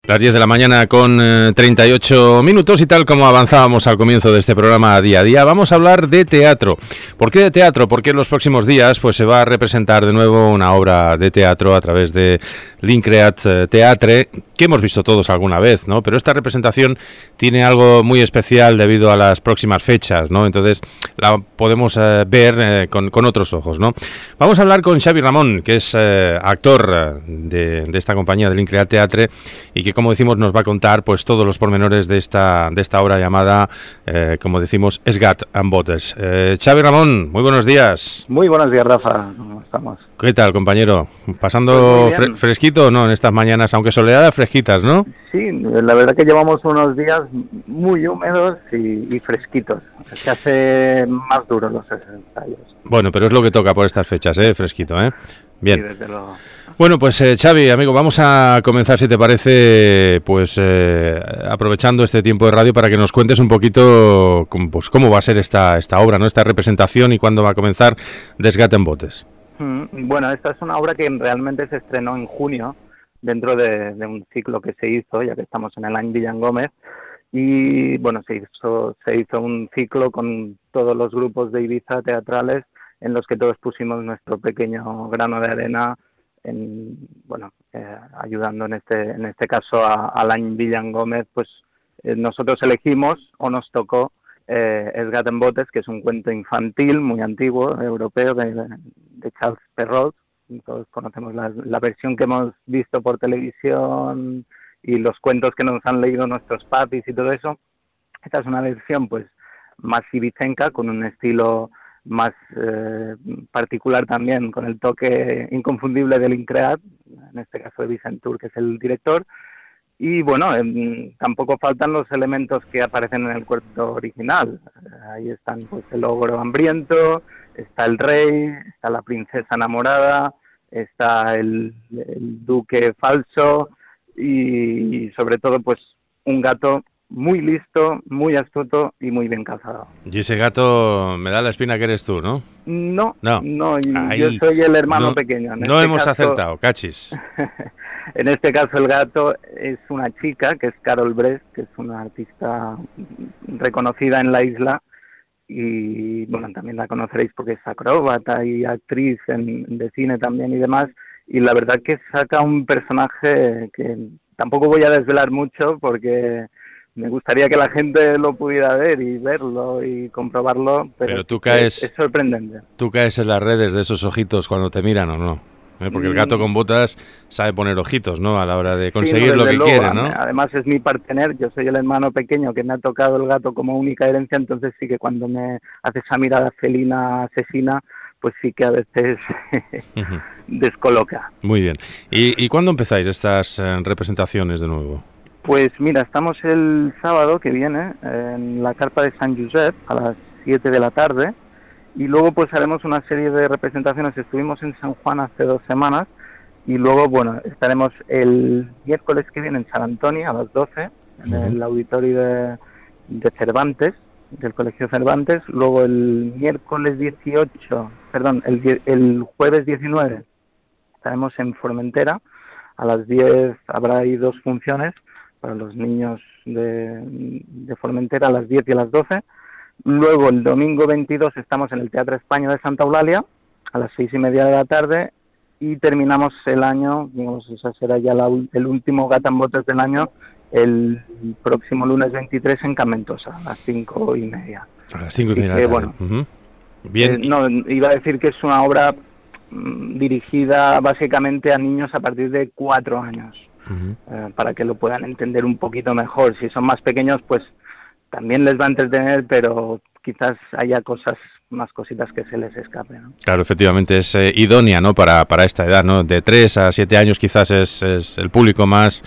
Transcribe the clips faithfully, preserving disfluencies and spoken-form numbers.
Las diez de la mañana con eh, treinta y ocho minutos y tal como avanzábamos al comienzo de este programa día a día, vamos a hablar de teatro. ¿Por qué de teatro? Porque en los próximos días pues se va a representar de nuevo una obra de teatro a través de l'Increat Teatre, que hemos visto todos alguna vez, ¿no? Pero esta representación tiene algo muy especial debido a las próximas fechas, ¿no? Entonces la podemos eh, ver eh, con, con otros ojos, ¿no? Vamos a hablar con Xavi Ramón, que es eh, actor de, de esta compañía de l'Increat Teatre y que, como decimos, nos va a contar pues todos los pormenores de esta de esta obra llamada, eh, como decimos, Es Gat amb Botes. Eh, Xavi Ramón, muy buenos días. Muy buenos días, Rafa. ¿Cómo estamos? ¿Qué tal, compañero? ¿Pasando pues fre- fresquito o no en estas mañanas, aunque soleadas, fresquitas, no? Sí, la verdad que llevamos unos días muy húmedos y, y fresquitos. Se hace más duros los ensayos. Bueno, pero es lo que toca por estas fechas, ¿eh? Fresquito, ¿eh? Bien. Sí, desde luego. Bueno, pues eh, Xavi, amigo, vamos a comenzar, si te parece, pues eh, aprovechando este tiempo de radio para que nos cuentes un poquito pues, cómo va a ser esta esta obra, ¿no? Esta representación y cuándo va a comenzar d'Es Gat amb Botes. Mm, bueno, esta es una obra que realmente se estrenó en junio dentro de, de un ciclo que se hizo, ya que estamos en el año Villangómez, y bueno, se hizo, se hizo un ciclo con todos los grupos de Ibiza teatrales en los que todos pusimos nuestro pequeño grano de arena en, bueno, eh, ayudando en este en este caso a, a l'Any Villangómez, pues eh, nosotros elegimos o nos tocó eh, Es Gat amb Botes, que es un cuento infantil muy antiguo, europeo, de, de Charles Perrault. Todos conocemos la, la versión que hemos visto por televisión y los cuentos que nos han leído nuestros papis y todo eso. Esta es una versión pues más ibicenca, con un estilo más eh, particular también, con el toque inconfundible del l'Increat, en este caso de Vicentur, que es el director. Y bueno, eh, tampoco faltan los elementos que aparecen en el cuento original. Ahí están pues el ogro hambriento, está el rey, está la princesa enamorada, está el, el duque falso y, y sobre todo pues un gato muy listo, muy astuto y muy bien calzado. Y ese gato me da la espina que eres tú, ¿no? No, no, no Ahí, yo soy el hermano no, pequeño. En no este hemos caso, acertado, cachis. En este caso el gato es una chica, que es Carol Brest, que es una artista reconocida en la isla y bueno, también la conoceréis porque es acróbata y actriz en, de cine también y demás, y la verdad que saca un personaje que tampoco voy a desvelar mucho porque me gustaría que la gente lo pudiera ver y verlo y comprobarlo, pero, pero tú caes, es, es sorprendente. ¿Tú caes en las redes de esos ojitos cuando te miran o no? ¿Eh? Porque el gato con botas sabe poner ojitos, ¿no? A la hora de conseguir sí, no, lo que luego, quiere, ¿no? Además es mi partener, yo soy el hermano pequeño que me ha tocado el gato como única herencia, entonces sí que cuando me hace esa mirada felina asesina, pues sí que a veces uh-huh. descoloca. Muy bien. ¿Y, y cuándo empezáis estas eh, representaciones de nuevo? Pues mira, estamos el sábado que viene en la carpa de San Josep a las siete de la tarde y luego pues haremos una serie de representaciones. Estuvimos en San Juan hace dos semanas y luego, bueno, estaremos el miércoles que viene en San Antonio a las doce en uh-huh. el auditorio de, de Cervantes, del Colegio Cervantes. Luego el miércoles dieciocho, perdón, el, el jueves diecinueve estaremos en Formentera. A las diez habrá ahí dos funciones para los niños de, de Formentera, a las diez y a las doce. Luego el domingo veintidós estamos en el Teatro España de Santa Eulalia a las seis y media de la tarde y terminamos el año, digamos, esa será ya la, el último Gat amb Botes del año, el próximo lunes veintitrés en Carmentosa a las cinco y media. A las cinco y media de la tarde. Bueno, uh-huh. Bien. Eh, no, iba a decir que es una obra mmm, dirigida básicamente a niños a partir de cuatro años. Uh-huh. eh, para que lo puedan entender un poquito mejor. Si son más pequeños, pues también les va a entretener, pero quizás haya cosas, más cositas que se les escapen, ¿no? Claro, efectivamente, es eh, idónea, ¿no? Para, para esta edad, ¿no? De tres a siete años quizás es, es el público más,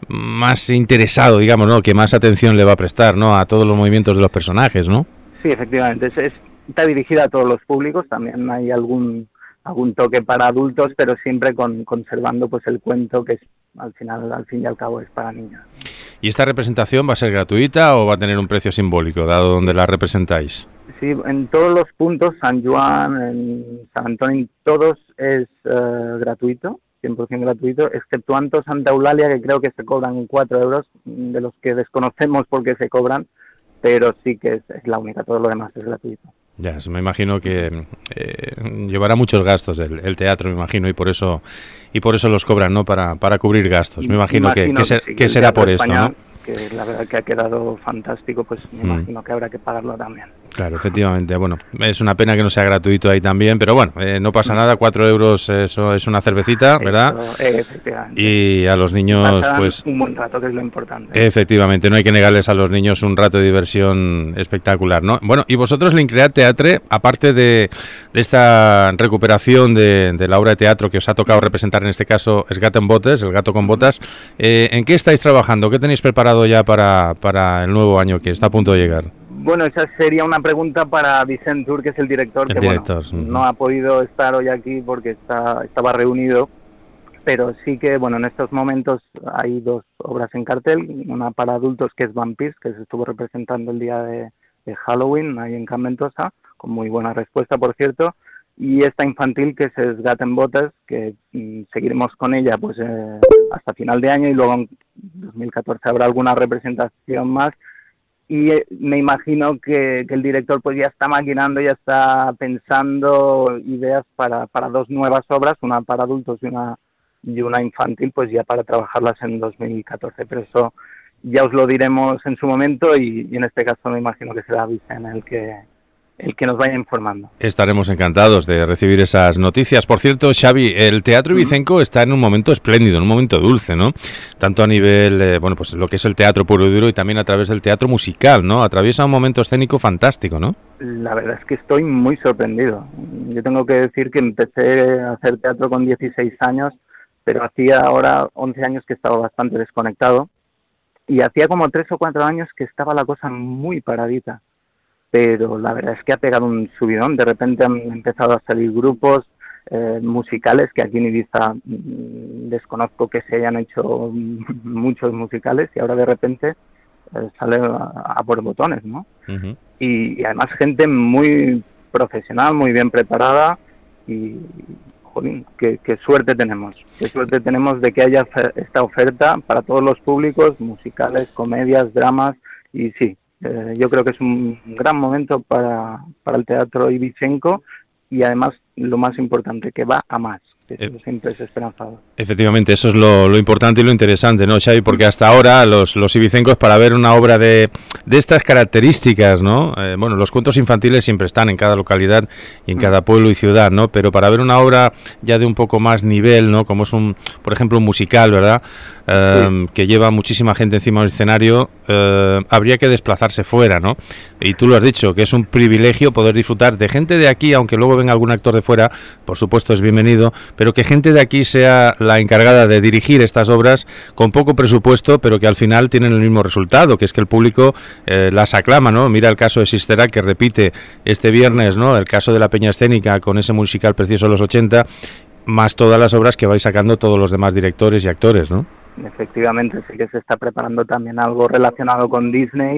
más interesado, digamos, ¿no? Que más atención le va a prestar, ¿no? A todos los movimientos de los personajes, ¿no? Sí, efectivamente, es, es, está dirigida a todos los públicos, también hay algún algún toque para adultos, pero siempre con, conservando pues el cuento que es al final, al fin y al cabo, es para niños. ¿Y esta representación va a ser gratuita o va a tener un precio simbólico, dado donde la representáis? Sí, en todos los puntos, San Juan, en San Antonio, todos es uh, gratuito cien por ciento gratuito, exceptuando Santa Eulalia, que creo que se cobran cuatro euros, de los que desconocemos por qué se cobran, pero sí que es, es la única, todo lo demás es gratuito. Ya, me imagino que eh, llevará muchos gastos el, el teatro, me imagino, y por eso y por eso los cobran, ¿no? Para, para cubrir gastos. Me imagino, imagino que, que, ser, que, que será por esto, ¿no? Que la verdad que ha quedado fantástico, pues me mm. imagino que habrá que pagarlo también. Claro, efectivamente. Bueno, es una pena que no sea gratuito ahí también, pero bueno, eh, no pasa nada, cuatro euros eso es una cervecita, ¿verdad? Eso, eh, efectivamente. Y a los niños, pues... un buen rato, que es lo importante. Efectivamente, no hay que negarles a los niños un rato de diversión espectacular, ¿no? Bueno, y vosotros, l'Increat Teatre, aparte de, de esta recuperación de, de la obra de teatro que os ha tocado representar, en este caso, Es Gat en Botes, El Gato con Botas, eh, ¿en qué estáis trabajando? ¿Qué tenéis preparado ya para, para el nuevo año que está a punto de llegar? Bueno, esa sería una pregunta para Vicent Tur, que es el director, el que director, bueno, sí. no ha podido estar hoy aquí porque está, estaba reunido, pero sí que, bueno, en estos momentos hay dos obras en cartel, una para adultos que es Vampires, que se estuvo representando el día de, de Halloween ahí en Can Ventosa, con muy buena respuesta, por cierto, y esta infantil que es Es Gat en Botes, que mm, seguiremos con ella pues eh, hasta final de año, y luego en dos mil catorce habrá alguna representación más. Y eh, me imagino que, que el director pues ya está maquinando, ya está pensando ideas para, para dos nuevas obras, una para adultos y una, y una infantil, pues ya para trabajarlas en dos mil catorce. Pero eso ya os lo diremos en su momento, y, y en este caso me imagino que será Vicent el que... el que nos vaya informando. Estaremos encantados de recibir esas noticias. Por cierto, Xavi, el Teatro Ibicenco está en un momento espléndido, en un momento dulce, ¿no? Tanto a nivel, eh, bueno, pues lo que es el teatro puro y duro, y también a través del teatro musical, ¿no? Atraviesa un momento escénico fantástico, ¿no? La verdad es que estoy muy sorprendido. Yo tengo que decir que empecé a hacer teatro con dieciséis años, pero hacía ahora once años que estaba bastante desconectado, y hacía como tres o cuatro años que estaba la cosa muy paradita. Pero la verdad es que ha pegado un subidón. De repente han empezado a salir grupos eh, musicales, que aquí en Ibiza mmm, desconozco que se hayan hecho muchos musicales, y ahora de repente eh, sale a, a por botones, ¿no? Uh-huh. y, y además gente muy profesional, muy bien preparada, y jolín, qué, qué suerte tenemos, qué suerte tenemos de que haya esta oferta para todos los públicos, musicales, comedias, dramas, y sí, Eh, yo creo que es un gran momento para, para el teatro ibicenco, y además lo más importante, que va a más, que eso eh, siempre es esperanzador. Efectivamente, eso es lo, lo importante y lo interesante, ¿no, Xavi? Porque hasta ahora los, los ibicencos, para ver una obra de, de estas características, ¿no? Eh, bueno, los cuentos infantiles siempre están en cada localidad y en cada pueblo y ciudad, ¿no? Pero para ver una obra ya de un poco más nivel, ¿no? Como es un, por ejemplo, un musical, ¿verdad? Eh, sí. Que lleva muchísima gente encima del escenario, eh, habría que desplazarse fuera, ¿no? Y tú lo has dicho, que es un privilegio poder disfrutar de gente de aquí, aunque luego venga algún actor de fuera, por supuesto es bienvenido, pero que gente de aquí sea la encargada de dirigir estas obras con poco presupuesto, pero que al final tienen el mismo resultado, que es que el público eh, las aclama, ¿no? Mira el caso de Sister Act, que repite este viernes, ¿no? El caso de la Peña Escénica con ese musical precioso de los ochenta, más todas las obras que vais sacando todos los demás directores y actores, ¿no? Efectivamente, sí que se está preparando también algo relacionado con Disney.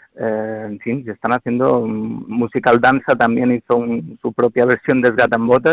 Eh, en fin, se están haciendo un musical danza, también hizo un, su propia versión de Es Gat en Botes,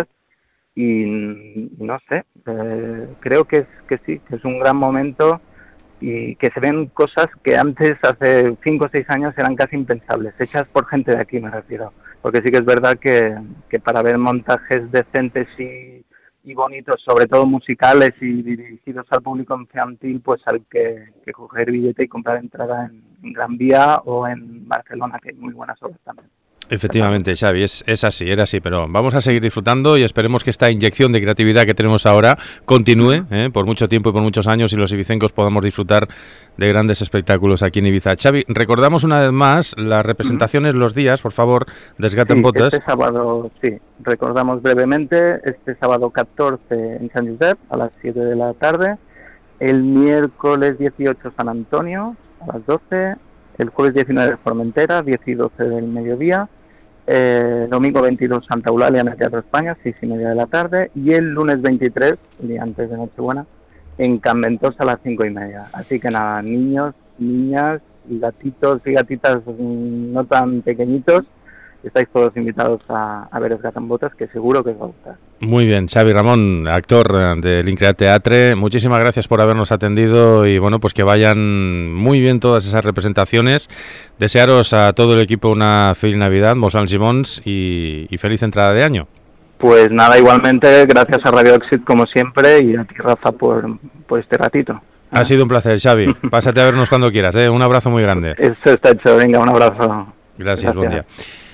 y no sé, eh, creo que es que sí, que es un gran momento, y que se ven cosas que antes, hace cinco o seis años, eran casi impensables, hechas por gente de aquí, me refiero, porque sí que es verdad que, que para ver montajes decentes y, y bonitos, sobre todo musicales y dirigidos al público infantil, pues hay que, que coger billete y comprar entrada en, en Gran Vía o en Barcelona, que hay muy buenas obras también. Efectivamente, Xavi, es, es así, era así, pero vamos a seguir disfrutando y esperemos que esta inyección de creatividad que tenemos ahora continúe ¿eh? por mucho tiempo y por muchos años, y los ibicencos podamos disfrutar de grandes espectáculos aquí en Ibiza. Xavi, recordamos una vez más las representaciones, los días, por favor, de Es Gat en Botes. Este sábado, sí, recordamos brevemente, este sábado catorce en Sant Josep a las siete de la tarde, el miércoles dieciocho San Antonio a las doce, el jueves diecinueve Formentera, diez y doce del mediodía, eh, domingo veintidós Santa Eulalia en el Teatro España, seis y media de la tarde, y el lunes veintitrés, el día antes de Nochebuena, en Can Ventosa a las cinco y media. Así que nada, niños, niñas y gatitos y gatitas no tan pequeñitos, estáis todos invitados a, a ver Els Gats amb Botes, que seguro que os va a gustar. Muy bien, Xavi Ramón, actor del Increat Teatre, muchísimas gracias por habernos atendido y bueno, pues que vayan muy bien todas esas representaciones. Desearos a todo el equipo una feliz Navidad, molts anys i bons y, y feliz entrada de año. Pues nada, igualmente, gracias a Radio Exit como siempre y a ti, Rafa, por, por este ratito. Ha sido un placer, Xavi. Pásate a vernos cuando quieras, ¿eh? Un abrazo muy grande. Eso está hecho, venga, un abrazo. Gracias, Gracias. Buen día.